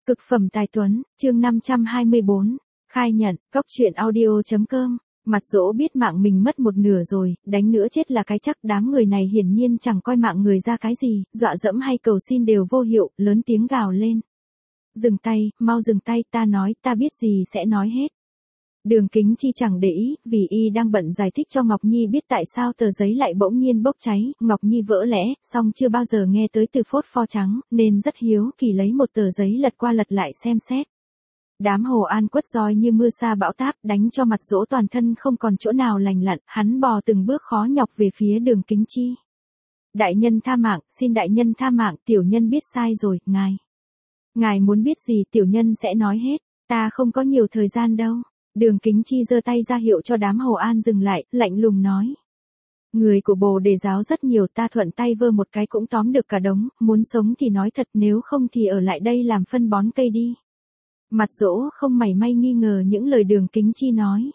Cực phẩm tài tuấn, chương 524, khai nhận, cóc truyện audio.com. Mặt Dỗ biết mạng mình mất một nửa rồi, đánh nữa chết là cái chắc. Đám người này hiển nhiên chẳng coi mạng người ra cái gì, dọa dẫm hay cầu xin đều vô hiệu, lớn tiếng gào lên. Dừng tay, mau dừng tay, ta nói, ta biết gì sẽ nói hết. Đường Kính Chi chẳng để ý, vì y đang bận giải thích cho Ngọc Nhi biết tại sao tờ giấy lại bỗng nhiên bốc cháy. Ngọc Nhi vỡ lẽ, song chưa bao giờ nghe tới từ phốt pho trắng, nên rất hiếu kỳ lấy một tờ giấy lật qua lật lại xem xét. Đám Hồ An quất roi như mưa sa bão táp, đánh cho Mặt Dỗ toàn thân không còn chỗ nào lành lặn, hắn bò từng bước khó nhọc về phía Đường Kính Chi. Đại nhân tha mạng, xin đại nhân tha mạng, tiểu nhân biết sai rồi, ngài. Ngài muốn biết gì tiểu nhân sẽ nói hết, ta không có nhiều thời gian đâu. Đường Kính Chi giơ tay ra hiệu cho đám Hồ An dừng lại, lạnh lùng nói. Người của Bồ Đề giáo rất nhiều, ta thuận tay vơ một cái cũng tóm được cả đống, muốn sống thì nói thật, nếu không thì ở lại đây làm phân bón cây đi. Mặt Dỗ không mảy may nghi ngờ những lời Đường Kính Chi nói.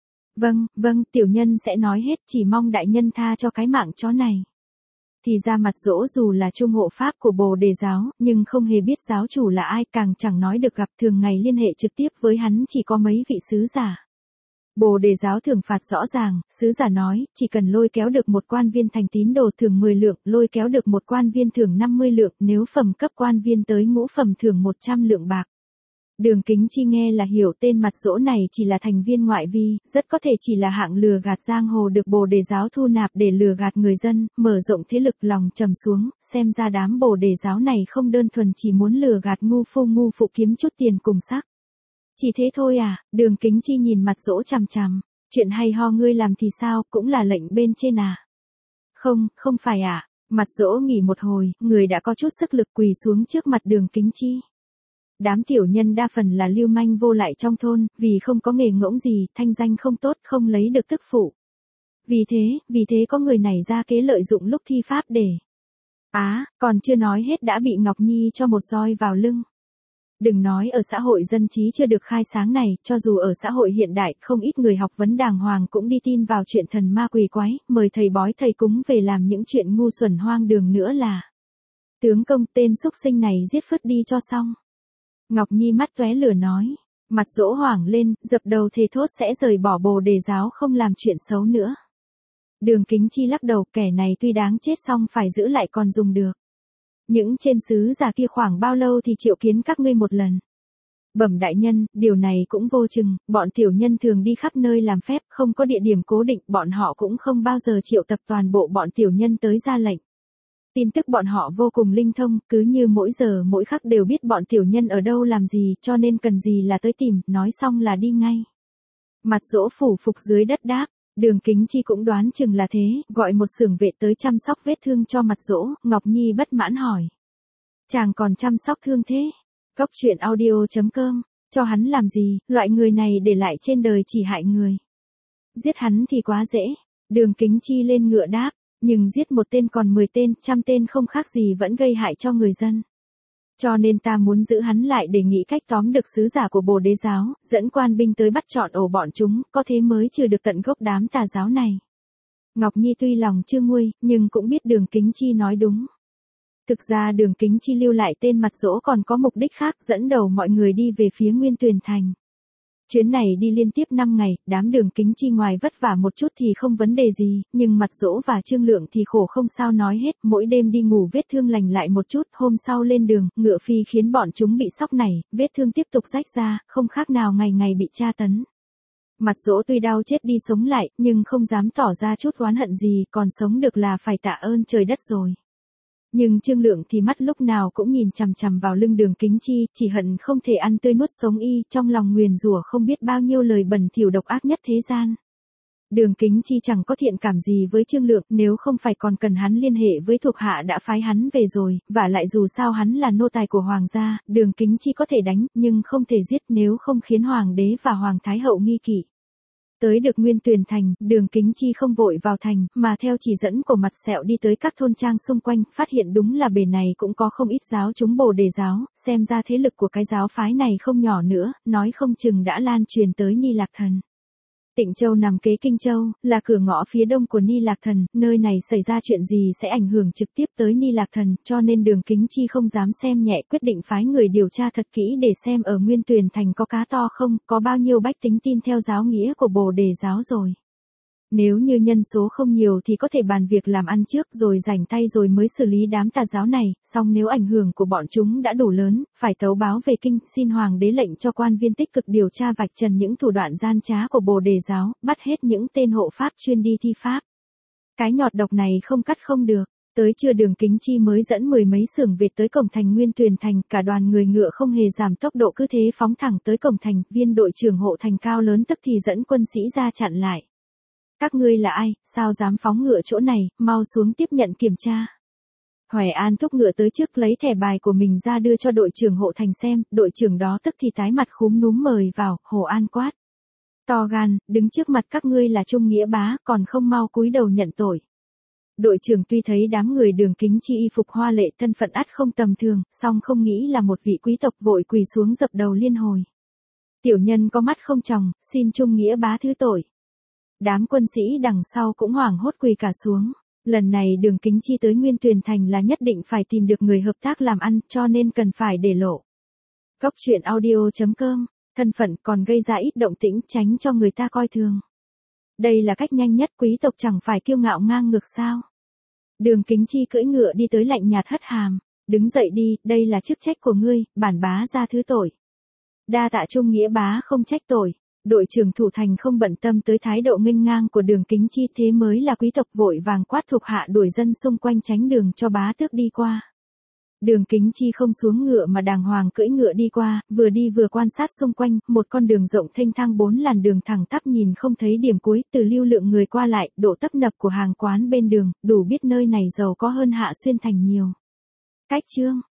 Vâng, tiểu nhân sẽ nói hết, chỉ mong đại nhân tha cho cái mạng chó này. Thì ra Mặt Dỗ dù là trung hộ pháp của Bồ Đề giáo, nhưng không hề biết giáo chủ là ai, càng chẳng nói được gặp, thường ngày liên hệ trực tiếp với hắn chỉ có mấy vị sứ giả. Bồ Đề giáo thưởng phạt rõ ràng, sứ giả nói, chỉ cần lôi kéo được một quan viên thành tín đồ thưởng 10 lượng, lôi kéo được một quan viên thưởng 50 lượng, nếu phẩm cấp quan viên tới ngũ phẩm thưởng 100 lượng bạc. Đường Kính Chi nghe là hiểu tên Mặt Dỗ này chỉ là thành viên ngoại vi, rất có thể chỉ là hạng lừa gạt giang hồ được Bồ Đề giáo thu nạp để lừa gạt người dân, mở rộng thế lực. Lòng trầm xuống, xem ra đám Bồ Đề giáo này không đơn thuần chỉ muốn lừa gạt ngu phụ kiếm chút tiền cùng sắc. Chỉ thế thôi à? Đường Kính Chi nhìn Mặt Dỗ chằm chằm, chuyện hay ho ngươi làm thì sao, cũng là lệnh bên trên à? Không phải à? Mặt Dỗ nghỉ một hồi, người đã có chút sức lực quỳ xuống trước mặt Đường Kính Chi. Đám tiểu nhân đa phần là lưu manh vô lại trong thôn, vì không có nghề ngỗng gì, thanh danh không tốt, không lấy được tức phụ. Vì thế có người này ra kế lợi dụng lúc thi pháp để. Còn chưa nói hết đã bị Ngọc Nhi cho một roi vào lưng. Đừng nói ở xã hội dân trí chưa được khai sáng này, cho dù ở xã hội hiện đại, không ít người học vấn đàng hoàng cũng đi tin vào chuyện thần ma quỷ quái, mời thầy bói thầy cúng về làm những chuyện ngu xuẩn hoang đường nữa là. Tướng công, tên xúc sinh này giết phứt đi cho xong. Ngọc Nhi mắt tóe lửa nói. Mặt Dỗ hoảng lên, dập đầu thề thốt sẽ rời bỏ Bồ Đề giáo, không làm chuyện xấu nữa. Đường Kính Chi lắc đầu, kẻ này tuy đáng chết song phải giữ lại còn dùng được. Những trên sứ giả kia khoảng bao lâu thì triệu kiến các ngươi một lần? Bẩm đại nhân, điều này cũng vô chừng, bọn tiểu nhân thường đi khắp nơi làm phép, không có địa điểm cố định, bọn họ cũng không bao giờ triệu tập toàn bộ bọn tiểu nhân tới ra lệnh. Tin tức bọn họ vô cùng linh thông, cứ như mỗi giờ mỗi khắc đều biết bọn tiểu nhân ở đâu làm gì, cho nên cần gì là tới tìm, nói xong là đi ngay. Mặt Dỗ phủ phục dưới đất đáp, Đường Kính Chi cũng đoán chừng là thế, gọi một xưởng vệ tới chăm sóc vết thương cho Mặt Dỗ. Ngọc Nhi bất mãn hỏi. Chàng còn chăm sóc thương thế? Cóc truyện audio.com, cho hắn làm gì, loại người này để lại trên đời chỉ hại người. Giết hắn thì quá dễ. Đường Kính Chi lên ngựa đáp. Nhưng giết một tên còn 10 tên, 100 tên không khác gì vẫn gây hại cho người dân. Cho nên ta muốn giữ hắn lại để nghĩ cách tóm được sứ giả của Bồ Đề giáo, dẫn quan binh tới bắt trọn ổ bọn chúng, có thế mới trừ được tận gốc đám tà giáo này. Ngọc Nhi tuy lòng chưa nguôi, nhưng cũng biết Đường Kính Chi nói đúng. Thực ra Đường Kính Chi lưu lại tên Mặt Dỗ còn có mục đích khác, dẫn đầu mọi người đi về phía Nguyên Tuyền Thành. Chuyến này đi liên tiếp 5 ngày, đám Đường Kính Chi ngoài vất vả một chút thì không vấn đề gì, nhưng Mặt Dỗ và Trương Lượng thì khổ không sao nói hết, mỗi đêm đi ngủ vết thương lành lại một chút, hôm sau lên đường, ngựa phi khiến bọn chúng bị sóc nảy, vết thương tiếp tục rách ra, không khác nào ngày ngày bị tra tấn. Mặt Dỗ tuy đau chết đi sống lại, nhưng không dám tỏ ra chút oán hận gì, còn sống được là phải tạ ơn trời đất rồi. Nhưng Trương Lượng thì mắt lúc nào cũng nhìn chằm chằm vào lưng Đường Kính Chi, chỉ hận không thể ăn tươi nuốt sống y, trong lòng nguyền rủa không biết bao nhiêu lời bẩn thỉu độc ác nhất thế gian. Đường Kính Chi chẳng có thiện cảm gì với Trương Lượng, nếu không phải còn cần hắn liên hệ với thuộc hạ đã phái hắn về rồi, và lại dù sao hắn là nô tài của hoàng gia, Đường Kính Chi có thể đánh, nhưng không thể giết, nếu không khiến hoàng đế và hoàng thái hậu nghi kỵ. Tới được Nguyên Tuyền Thành, Đường Kính Chi không vội vào thành, mà theo chỉ dẫn của Mặt Sẹo đi tới các thôn trang xung quanh, phát hiện đúng là bề này cũng có không ít giáo chúng Bồ Đề giáo, xem ra thế lực của cái giáo phái này không nhỏ nữa, nói không chừng đã lan truyền tới Ni Lạc Thần. Tịnh Châu nằm kế Kinh Châu, là cửa ngõ phía đông của Ni Lạc Thần, nơi này xảy ra chuyện gì sẽ ảnh hưởng trực tiếp tới Ni Lạc Thần, cho nên Đường Kính Chi không dám xem nhẹ, quyết định phái người điều tra thật kỹ để xem ở Nguyên Tuyền Thành có cá to không, có bao nhiêu bách tính tin theo giáo nghĩa của Bồ Đề giáo rồi. Nếu như nhân số không nhiều thì có thể bàn việc làm ăn trước rồi rảnh tay rồi mới xử lý đám tà giáo này, song nếu ảnh hưởng của bọn chúng đã đủ lớn, phải tấu báo về kinh, xin hoàng đế lệnh cho quan viên tích cực điều tra vạch trần những thủ đoạn gian trá của Bồ Đề giáo, bắt hết những tên hộ pháp chuyên đi thi pháp. Cái nhọt độc này không cắt không được. Tới trưa Đường Kính Chi mới dẫn 10 mấy xưởng Việt tới cổng thành Nguyên Tuyền Thành, cả đoàn người ngựa không hề giảm tốc độ cứ thế phóng thẳng tới cổng thành, viên đội trưởng hộ thành cao lớn tức thì dẫn quân sĩ ra chặn lại. Các ngươi là ai, sao dám phóng ngựa chỗ này, mau xuống tiếp nhận kiểm tra. Hoài An thúc ngựa tới trước lấy thẻ bài của mình ra đưa cho đội trưởng hộ thành xem, đội trưởng đó tức thì tái mặt khúm núm mời vào, Hồ An quát. To gan, đứng trước mặt các ngươi là Trung Nghĩa Bá, còn không mau cúi đầu nhận tội. Đội trưởng tuy thấy đám người Đường Kính Chi y phục hoa lệ thân phận ắt không tầm thường, song không nghĩ là một vị quý tộc, vội quỳ xuống dập đầu liên hồi. Tiểu nhân có mắt không tròng, xin Trung Nghĩa Bá thứ tội. Đám quân sĩ đằng sau cũng hoảng hốt quỳ cả xuống. Lần này Đường Kính Chi tới Nguyên Tuyền Thành là nhất định phải tìm được người hợp tác làm ăn, cho nên cần phải để lộ. Góc truyện audio.com, thân phận còn gây ra ít động tĩnh, tránh cho người ta coi thường. Đây là cách nhanh nhất, quý tộc chẳng phải kiêu ngạo ngang ngược sao. Đường Kính Chi cưỡi ngựa đi tới lạnh nhạt hất hàm. Đứng dậy đi, đây là chức trách của ngươi, bản bá ra thứ tội. Đa tạ Trung Nghĩa Bá không trách tội. Đội trưởng thủ thành không bận tâm tới thái độ nghênh ngang của Đường Kính Chi, thế mới là quý tộc, vội vàng quát thuộc hạ đuổi dân xung quanh tránh đường cho bá tước đi qua. Đường Kính Chi không xuống ngựa mà đàng hoàng cưỡi ngựa đi qua, vừa đi vừa quan sát xung quanh, một con đường rộng thênh thang 4 làn đường thẳng tắp nhìn không thấy điểm cuối, từ lưu lượng người qua lại, độ tấp nập của hàng quán bên đường, đủ biết nơi này giàu có hơn Hạ Xuyên Thành nhiều. Cách chương